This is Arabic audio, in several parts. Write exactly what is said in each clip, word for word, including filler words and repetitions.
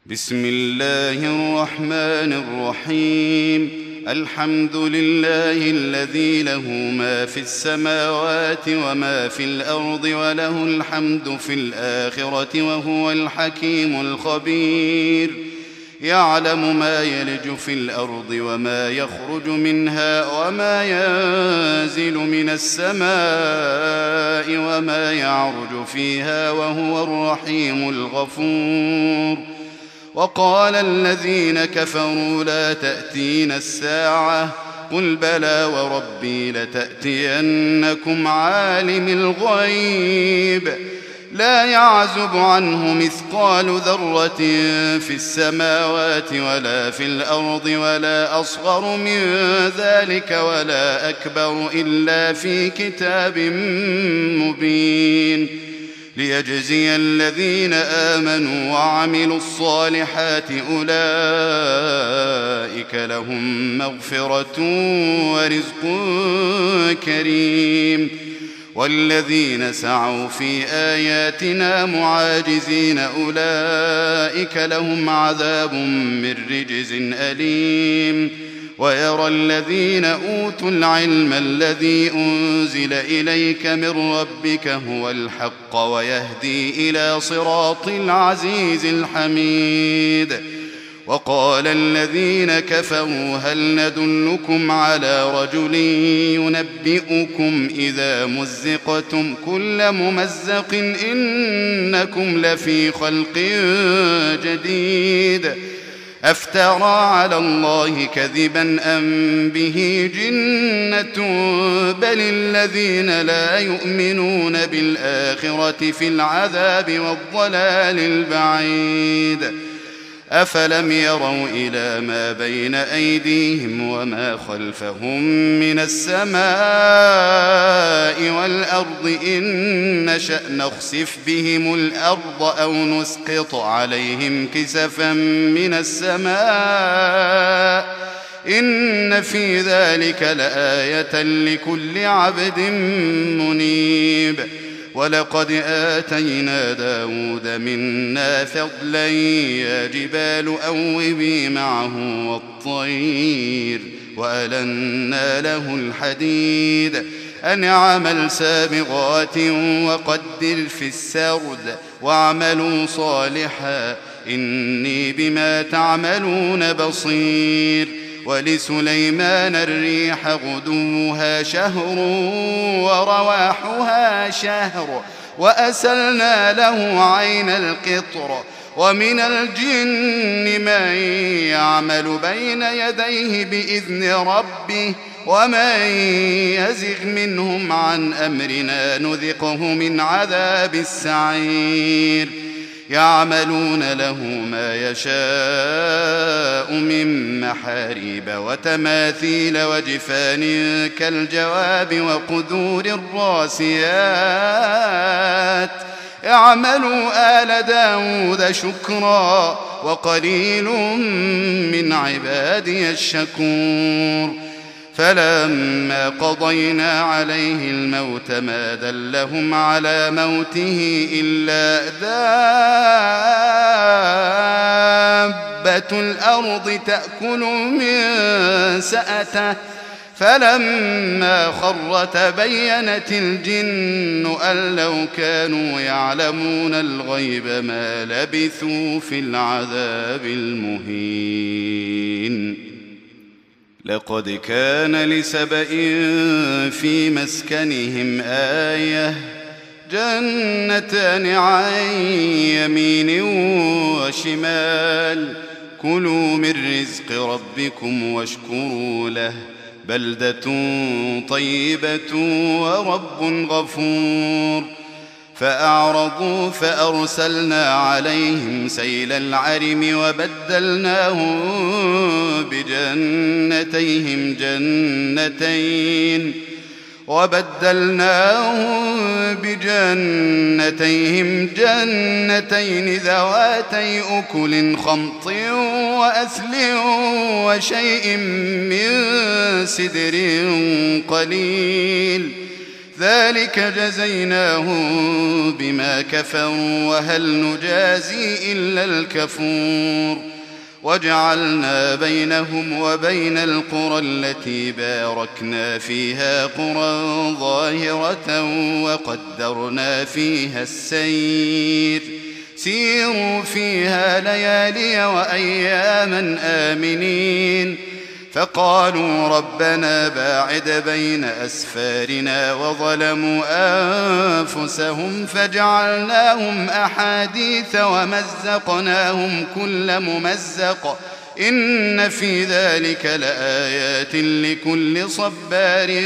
بسم الله الرحمن الرحيم. الحمد لله الذي له ما في السماوات وما في الأرض وله الحمد في الآخرة وهو الحكيم الخبير. يعلم ما يلج في الأرض وما يخرج منها وما ينزل من السماء وما يعرج فيها وهو الرحيم الغفور. وقال الذين كفروا لا تأتين الساعة قل بلى وربي لتأتينكم عالم الغيب لا يعزب عنه مثقال ذرة في السماوات ولا في الأرض ولا أصغر من ذلك ولا أكبر إلا في كتاب مبين ليجزي الذين آمنوا وعملوا الصالحات أولئك لهم مغفرة ورزق كريم. والذين سعوا في آياتنا معاجزين أولئك لهم عذاب من رجز أليم. ويرى الذين أوتوا العلم الذي أنزل إليك من ربك هو الحق ويهدي إلى صراط العزيز الحميد. وقال الذين كفروا هل ندلكم على رجل ينبئكم إذا مزقتم كل ممزق إنكم لفي خلق جديد أفترى على الله كذبا أم به جنة بل الذين لا يؤمنون بالآخرة في العذاب والضلال البعيد. أفلم يروا إلى ما بين أيديهم وما خلفهم من السماء والأرض إن نشأ نخسف بهم الأرض أو نسقط عليهم كسفا من السماء إن في ذلك لآية لكل عبد منيب. ولقد آتينا داود منا فضلا يا جبال أوبي معه والطير وألنا له الحديد أن اعمل سابغات وقدر في السرد واعملوا صالحا إني بما تعملون بصير. ولسليمان الريح غدوها شهر ورواحها شهر وأسلنا له عين القطر. ومن الجن من يعمل بين يديه بإذن ربه ومن يزغ منهم عن أمرنا نذقه من عذاب السعير. يعملون له ما يشاء من محاريب وتماثيل وجفان كالجواب وقدور الراسيات اعملوا آل داود شكرا وقليل من عبادي الشكور. فلما قضينا عليه الموت ما دلهم على موته إلا دابة الأرض تأكل من سأته فلما خر تبينت الجن أن لو كانوا يعلمون الغيب ما لبثوا في العذاب المهين. لقد كان لسبإ في مسكنهم آية جنتان عن يمين وشمال كلوا من رزق ربكم واشكروا له بلدة طيبة ورب غفور. فأعرضوا فأرسلنا عليهم سيل العرم وبدلناهم بجنتيهم جنتين وبدلناهم بجنتيهم جنتين ذواتي أكل خمط وأثل وشيء من سدر قليل ذلك جزيناهم بما كفروا وهل نجازي إلا الكفور وجعلنا بينهم وبين القرى التي باركنا فيها قرى ظاهرة وقدرنا فيها السير سيروا فيها ليالي وأياما آمنين فقالوا ربنا باعد بين أسفارنا وظلموا أنفسهم فجعلناهم أحاديث ومزقناهم كل ممزق إن في ذلك لآيات لكل صبار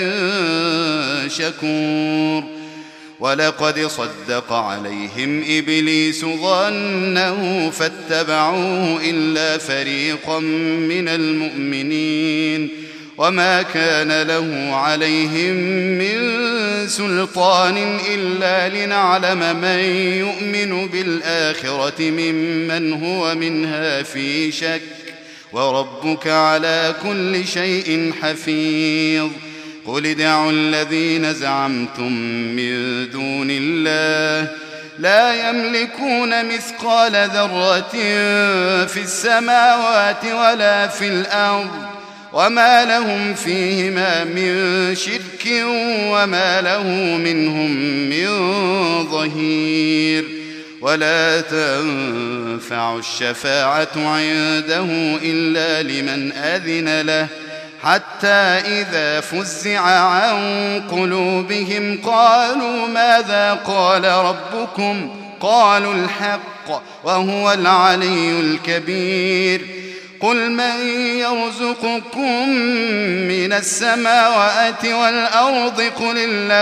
شكور ولقد صدق عليهم إبليس ظنه فاتبعوه إلا فريقا من المؤمنين وما كان له عليهم من سلطان إلا لنعلم من يؤمن بالآخرة ممن هو منها في شك وربك على كل شيء حفيظ قل ادعوا الذين زعمتم من دون الله لا يملكون مثقال ذرة في السماوات ولا في الأرض وما لهم فيهما من شرك وما له منهم من ظهير ولا تنفع الشفاعة عنده إلا لمن أذن له حتى إذا فزع عن قلوبهم قالوا ماذا قال ربكم قالوا الحق وهو العلي الكبير قل من يرزقكم من السماوات والأرض قل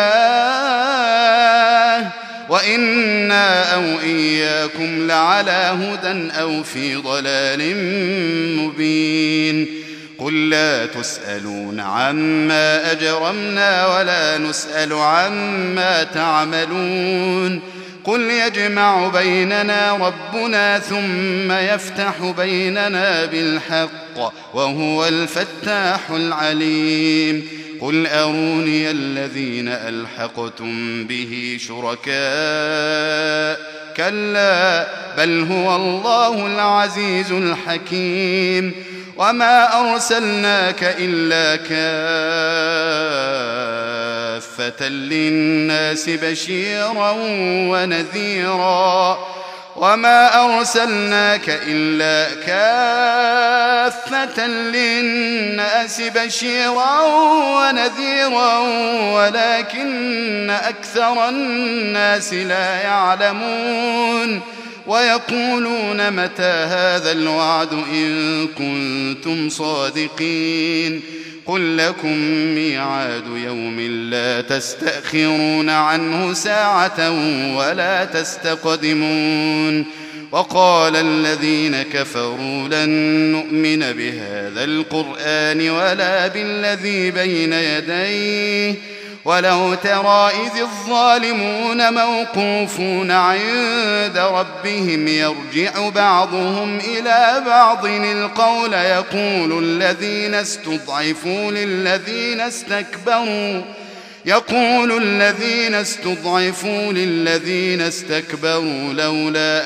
الله وإنا أو إياكم لعلى هدى أو في ضلال مبين قل لا تسألون عما أجرمنا ولا نسأل عما تعملون قل يجمع بيننا ربنا ثم يفتح بيننا بالحق وهو الفتاح العليم قل أروني الذين ألحقتم به شركاء كلا بل هو الله العزيز الحكيم وما أرسلناك إلا كافة للناس بشيرا ونذيرا وما أرسلناك إلا كافة للناس بشيرا ونذيرا ولكن أكثر الناس لا يعلمون ويقولون متى هذا الوعد إن كنتم صادقين قل لكم ميعاد يوم لا تستأخرون عنه ساعة ولا تستقدمون وقال الذين كفروا لن نؤمن بهذا القرآن ولا بالذي بين يديه ولو ترى إذ الظالمون موقوفون عند ربهم يرجع بعضهم إلى بعض القول يقول الذين استضعفوا للذين استكبروا يقول الذين استضعفوا للذين استكبروا لولا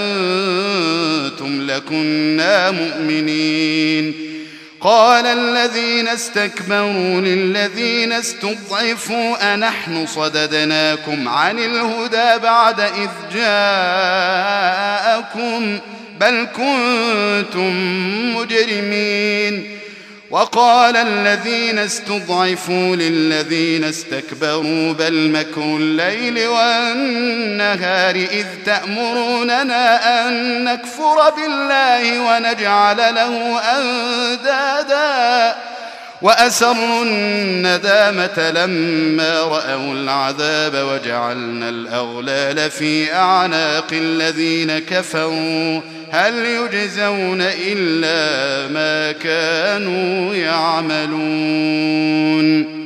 أنتم لكنا مؤمنين قال الذين استكبروا للذين استضعفوا أنحن صددناكم عن الهدى بعد إذ جاءكم بل كنتم مجرمين وقال الذين استضعفوا للذين استكبروا بل مكر الليل والنهار إذ تأمروننا أن نكفر بالله ونجعل له أندادا وأسروا الندامة لما رأوا العذاب وجعلنا الأغلال في أعناق الذين كفروا هل يجزون إلا ما كانوا يعملون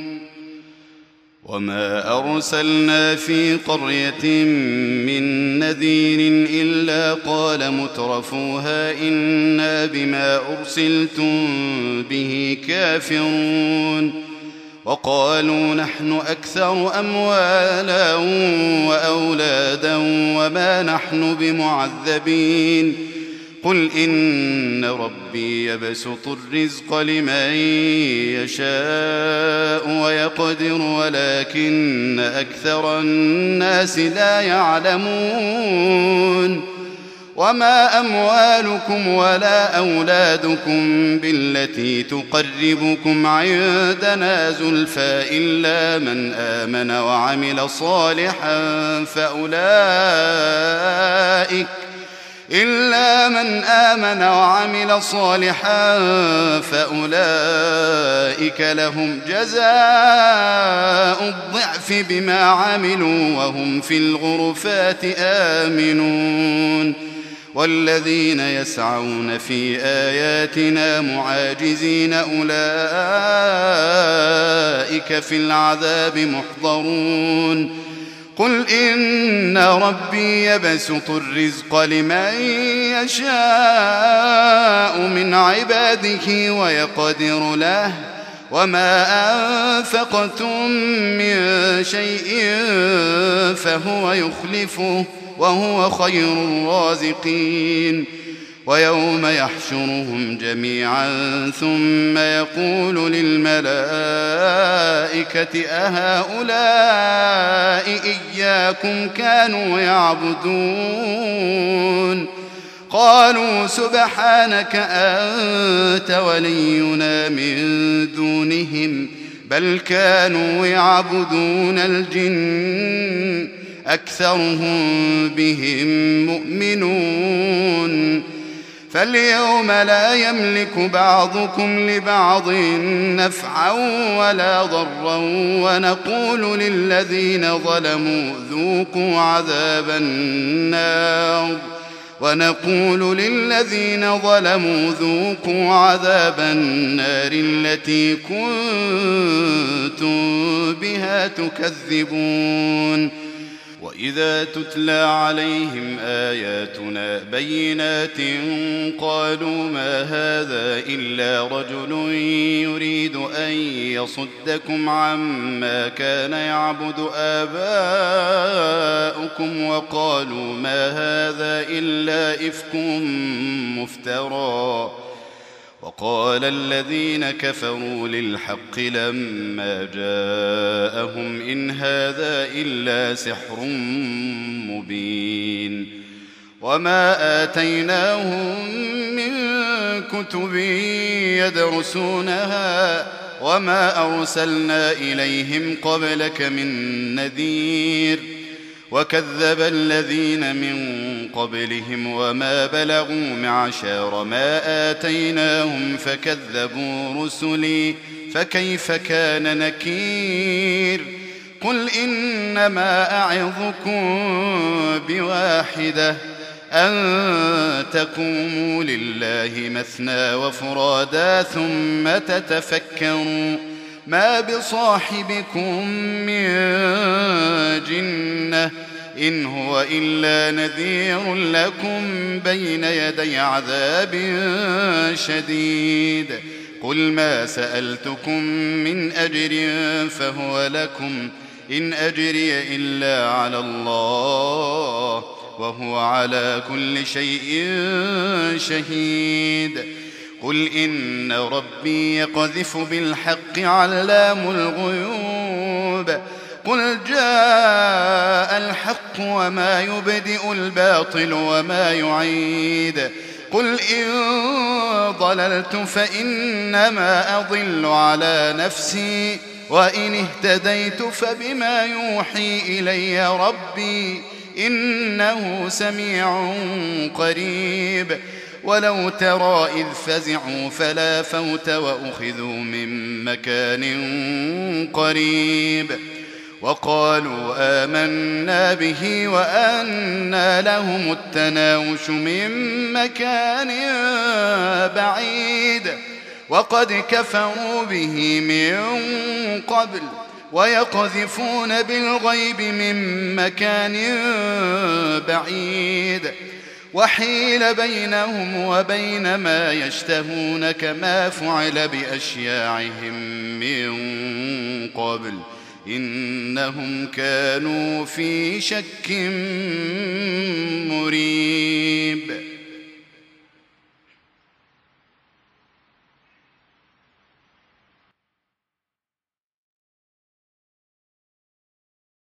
وما أرسلنا في قرية من نذير إلا قال مترفوها إنا بما أرسلتم به كافرون وقالوا نحن أكثر أموالا وأولادا وما نحن بمعذبين قل إن ربي يبسط الرزق لمن يشاء ويقدر ولكن أكثر الناس لا يعلمون وما أموالكم ولا أولادكم بالتي تقربكم عندنا زلفى إلا من آمن وعمل صالحا فأولئك إلا من آمن وعمل صالحا فأولئك لهم جزاء الضعف بما عملوا وهم في الغرفات آمنون والذين يسعون في آياتنا معاجزين أولئك في العذاب محضرون قل إن ربي يبسط الرزق لمن يشاء من عباده ويقدر له وما أنفقتم من شيء فهو يخلفه وهو خير الرازقين ويوم يحشرهم جميعا ثم يقول للملائكة أهؤلاء إياكم كانوا يعبدون قالوا سبحانك أنت ولينا من دونهم بل كانوا يعبدون الجن أكثرهم بهم مؤمنون فاليوم لا يملك بعضكم لبعض نفعا ولا ضرا ونقول للذين ظلموا ذوقوا عذاب النار ونقول للذين ظلموا ذوقوا عذاب النار التي كنتم بها تكذبون وإذا تتلى عليهم آياتنا بينات قالوا ما هذا إلا رجل يريد أن يصدكم عما كان يعبد آباؤكم وقالوا ما هذا إلا إفك مفترى وقال الذين كفروا للحق لما جاءهم إن هذا إلا سحر مبين وما آتيناهم من كتب يدرسونها وما أرسلنا إليهم قبلك من نذير وكذب الذين من قبلهم وما بلغوا معشار ما آتيناهم فكذبوا رسلي فكيف كان نكير قل إنما أعظكم بواحدة أن تقوموا لله مثنى وفرادا ثم تتفكروا ما بصاحبكم من جنة إن هو إلا نذير لكم بين يدي عذاب شديد قل ما سألتكم من أجر فهو لكم إن أجري إلا على الله وهو على كل شيء شهيد قل إن ربي يقذف بالحق علام الغيوب قل جاء الحق وما يبدئ الباطل وما يعيد قل إن ضللت فإنما أضل على نفسي وإن اهتديت فبما يوحي إلي ربي إنه سميع قريب ولو ترى إذ فزعوا فلا فوت وأخذوا من مكان قريب وقالوا آمنا به وأنى لهم التناوش من مكان بعيد وقد كفروا به من قبل ويقذفون بالغيب من مكان بعيد وحيل بينهم وبين ما يشتهون كما فعل بأشياعهم من قبل إنهم كانوا في شك مريب